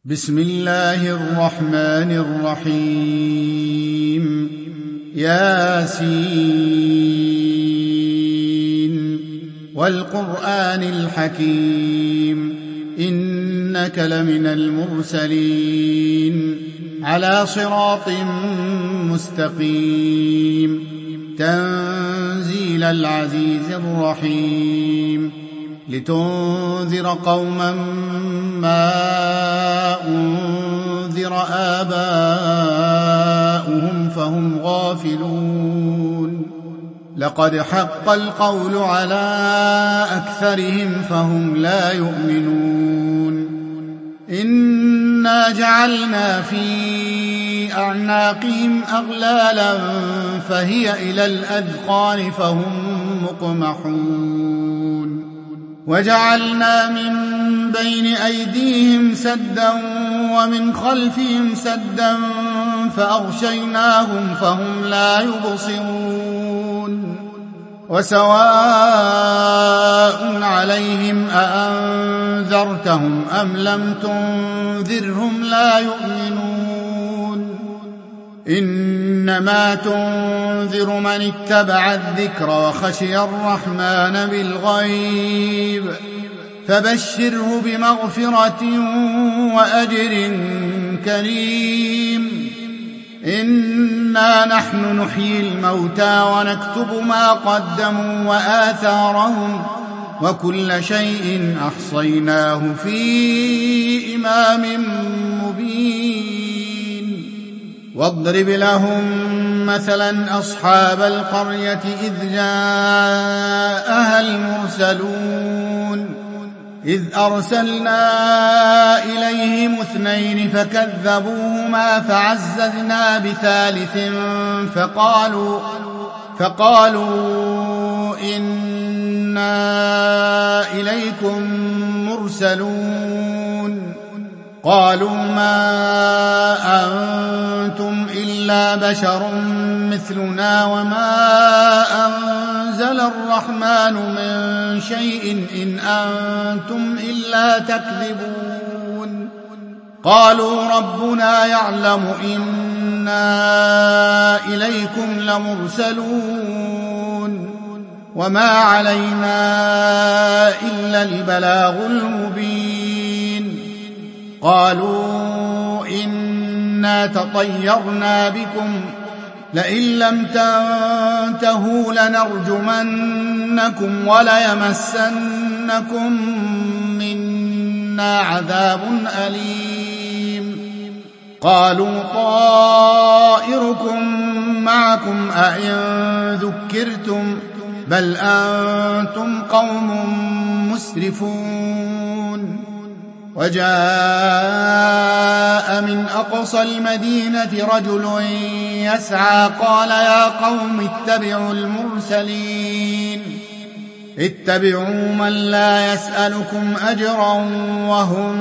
بسم الله الرحمن الرحيم ياسين والقرآن الحكيم إنك لمن المرسلين على صراط مستقيم تنزيل العزيز الرحيم لتنذر قوما ما أنذر آباؤهم فهم غافلون لقد حق القول على أكثرهم فهم لا يؤمنون إنا جعلنا في أعناقهم أغلالا فهي إلى الأذقان فهم مقمحون وجعلنا من بين أيديهم سدا ومن خلفهم سدا فأغشيناهم فهم لا يبصرون وسواء عليهم أأنذرتهم أم لم تنذرهم لا يؤمنون إنما تنذر من اتبع الذكر وخشي الرحمن بالغيب فبشره بمغفرة وأجر كريم إنا نحن نحيي الموتى ونكتب ما قدموا وآثارهم وكل شيء أحصيناه في إمام مبين واضرب لهم مثلا أصحاب القرية إذ جاءها المرسلون إذ أرسلنا إليهم 2 فكذبوهما فعززنا بثالث فقالوا إنا إليكم مرسلون قالوا ما أنتم إلا بشر مثلنا وما أنزل الرحمن من شيء إن أنتم إلا تكذبون قالوا ربنا يعلم إنا إليكم لمرسلون وما علينا إلا البلاغ المبين قالوا إنا تطيرنا بكم لئن لم تنتهوا لنرجمنكم وليمسنكم منا عذاب أليم قالوا طائركم معكم أئن ذكرتم بل أنتم قوم مسرفون وجاء من أقصى المدينة رجل يسعى قال يا قوم اتبعوا المرسلين اتبعوا من لا يسألكم أجرا وهم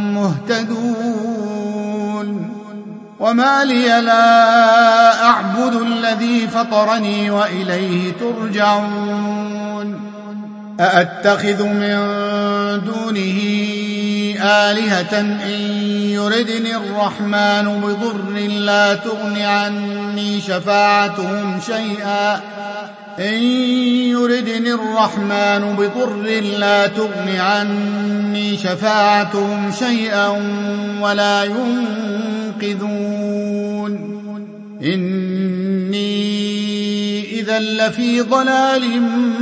مهتدون وما لي لا أعبد الذي فطرني وإليه ترجعون أأتخذ من دونه آلهة إن يردني الرحمن بضر لا تغن عني شفاعتهم شيئا إن يردني الرحمن بضر لا تغن عني شفاعتهم شيئا ولا ينقذون إني إذا لفي ضلال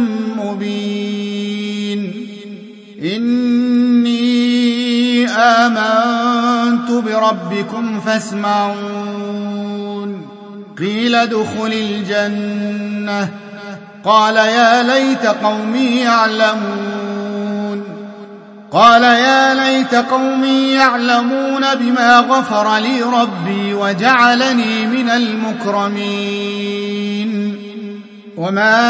مبين إني آمنت بربكم فاسمعون قيل ادخل الجنة قال يا ليت قومي يعلمون بما غفر لي ربي وجعلني من المكرمين وما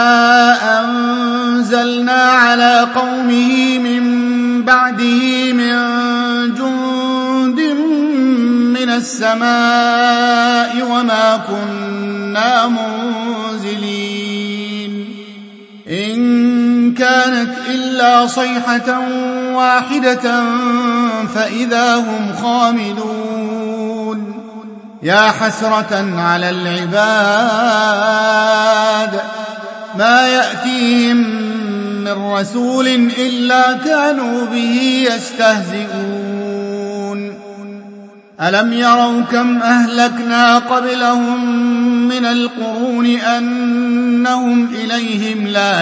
أنزلنا على قومه من بعده من جند من السماء وما كنا منزلين إن كانت إلا صيحة واحدة فإذا هم خامدون يا حسرة على العباد ما يأتيهم من رسول إلا كانوا به يستهزئون ألم يروا كم أهلكنا قبلهم من القرون أنهم إليهم لا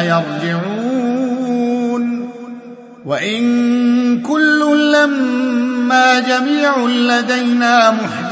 يرجعون وإن كل لما جميع لدينا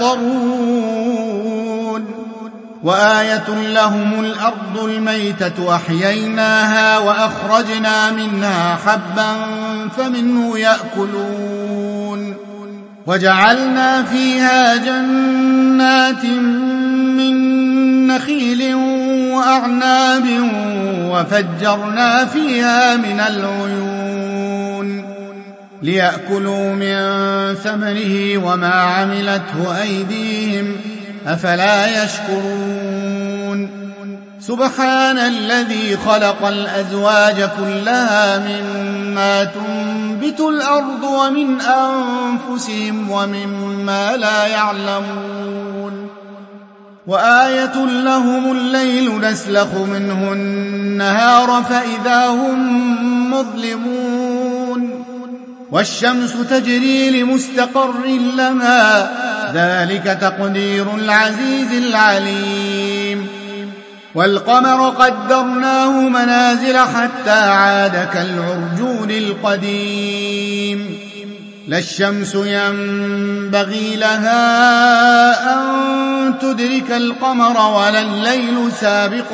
محضرون وآية لهم الأرض الميتة أحييناها وأخرجنا منها حبا فمنه يأكلون وجعلنا فيها جنات من نخيل وأعناب وفجرنا فيها من العيون ليأكلوا من ثمره وما عملته أيديهم أفلا يشكرون سبحان الذي خلق الأزواج كلها مما تنبت الأرض ومن أنفسهم ومما لا يعلمون وآية لهم الليل نسلخ منه النهار فإذا هم مظلمون والشمس تجري لمستقر لها ذلك تقدير العزيز العليم والقمر قدرناه منازل حتى عاد كالعرجون القديم لا الشمس ينبغي لها أن تدرك القمر ولا الليل سابق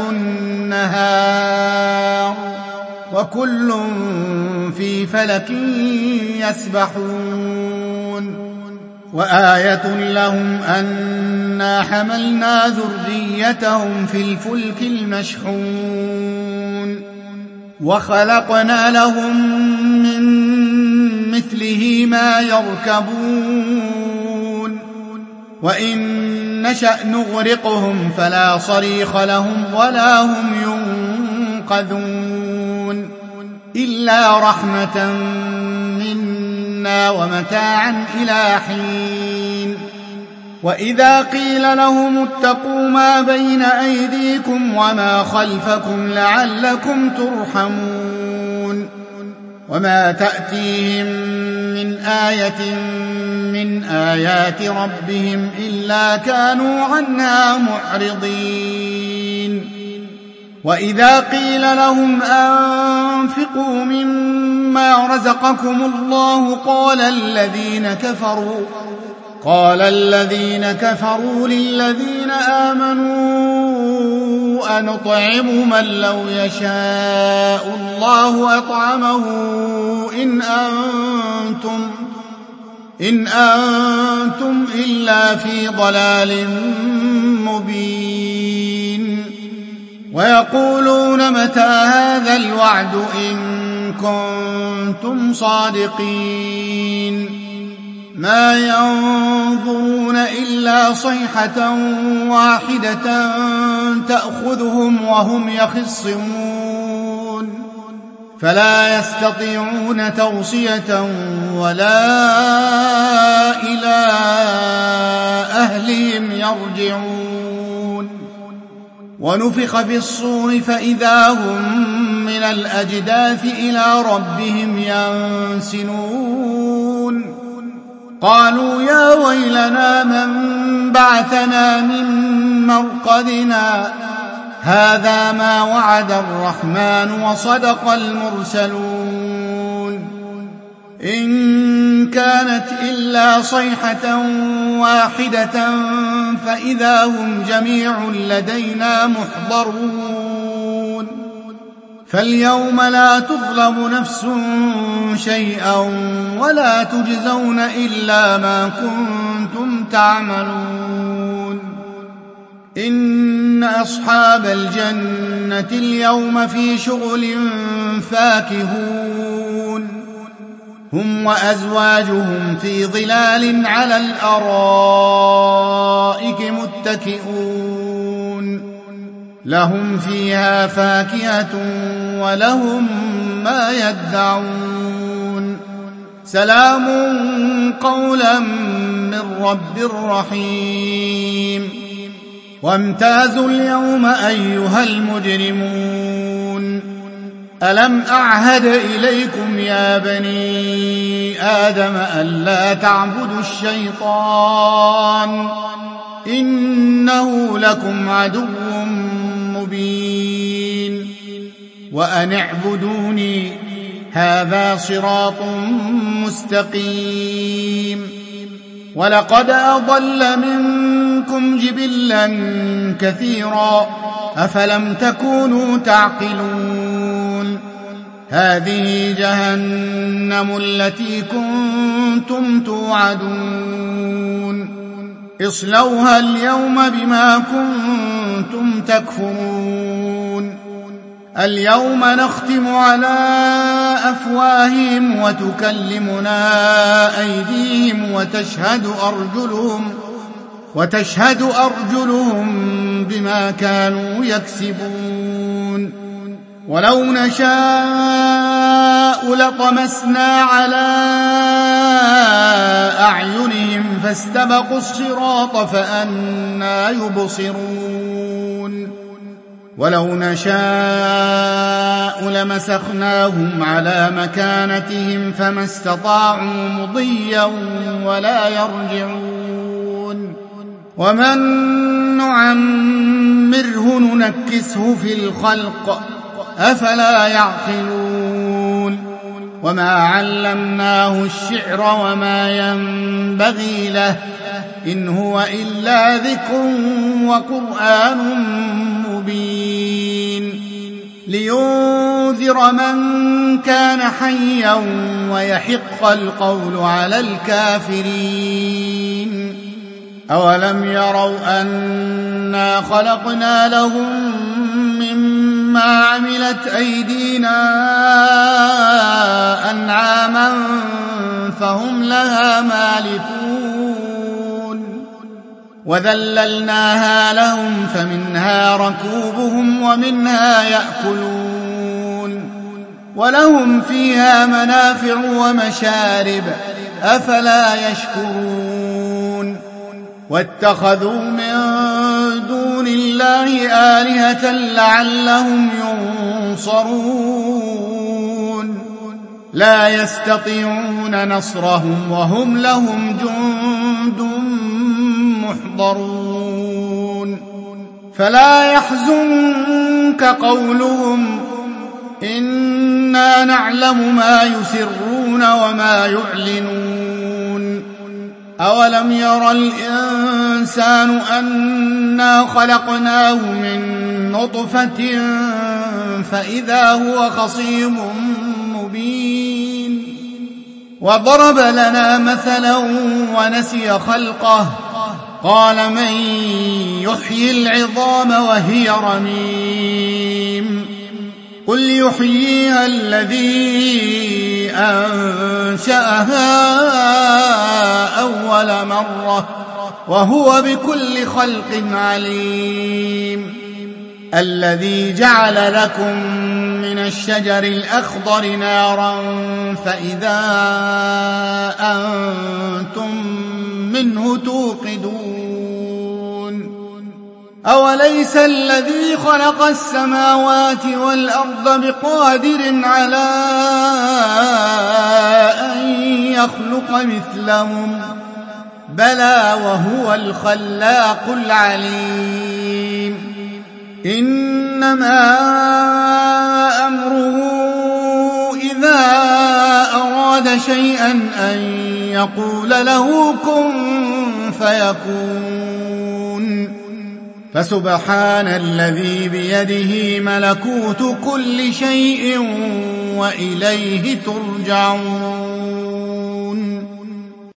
النهار وكل في فلك يسبحون وآية لهم أنا حملنا ذريتهم في الفلك المشحون وخلقنا لهم من مثله ما يركبون وإن نشأ نغرقهم فلا صريخ لهم ولا هم ينقذون إلا رحمة منا ومتاعا إلى حين وإذا قيل لهم اتقوا ما بين أيديكم وما خلفكم لعلكم ترحمون وما تأتيهم من آية من آيات ربهم إلا كانوا عنها معرضين وإذا قيل لهم أنفقوا مما رزقكم الله قال الذين كفروا للذين آمنوا أنطعم من لو يشاء الله أطعمه إن أنتم إلا في ضلال مبين ويقولون متى هذا الوعد إن كنتم صادقين ما ينظرون إلا صيحة واحدة تأخذهم وهم يخصمون فلا يستطيعون توصية ولا إلى أهلهم يرجعون ونفخ في الصور فإذا هم من الأجداث إلى ربهم ينسلون قالوا يا ويلنا من بعثنا من مرقدنا هذا ما وعد الرحمن وصدق المرسلون إن كانت إلا صيحة واحدة فإذا هم جميع لدينا محضرون فاليوم لا تظلم نفس شيئا ولا تجزون إلا ما كنتم تعملون إن أصحاب الجنة اليوم في شغل فاكهون هم وأزواجهم في ظلال على الأرائك متكئون لهم فيها فاكهة ولهم ما يدعون سلام قولا من رب رحيم وامتازوا اليوم أيها المجرمون ألم أعهد إليكم يا بني آدم ألا تعبدوا الشيطان إنه لكم عدو مبين وأن اعبدوني هذا صراط مستقيم ولقد أضل منكم جبلا كثيرا أفلم تكونوا تعقلون هذه جهنم التي كنتم توعدون اصلوها اليوم بما كنتم تكفرون اليوم نختم على أفواههم وتكلمنا أيديهم وتشهد أرجلهم بما كانوا يكسبون ولو نشاء لطمسنا على أعينهم فاستبقوا الصراط فأنى يبصرون ولو نشاء لمسخناهم على مكانتهم فما استطاعوا مضيا ولا يرجعون ومن نعمره ننكسه في الخلق أفلا يعقلون وما علمناه الشعر وما ينبغي له إن هو إلا ذكر وقرآن مبين لينذر من كان حيا ويحق القول على الكافرين أولم يروا أنا خلقنا لهم مما عملت أيدينا أنعاما فهم لها مالكون وذللناها لهم فمنها ركوبهم ومنها يأكلون ولهم فيها منافع ومشارب أفلا يشكرون واتخذوا من دون الله آلهة لعلهم ينصرون لا يستطيعون نصرهم وهم لهم جند محضرون فلا يحزنك قولهم إنا نعلم ما يسرون وما يعلنون أولم ير الإنسان أنا خلقناه من نطفة فإذا هو خصيم مبين وضرب لنا مثلا ونسي خلقه قال من يحيي العظام وهي رميم قل يحييها الذي أنشأها أول مرة وهو بكل خلق عليم الذي جعل لكم من الشجر الأخضر نارا فإذا أنتم منه توقدون أوليس الذي خلق السماوات والأرض بقادر على أن يخلق مثلهم بلى وهو الخلاق العليم إنما أمره إذا أراد شيئا أن يقول له كن فيكون فسبحان الذي بيده ملكوت كل شيء وإليه ترجعون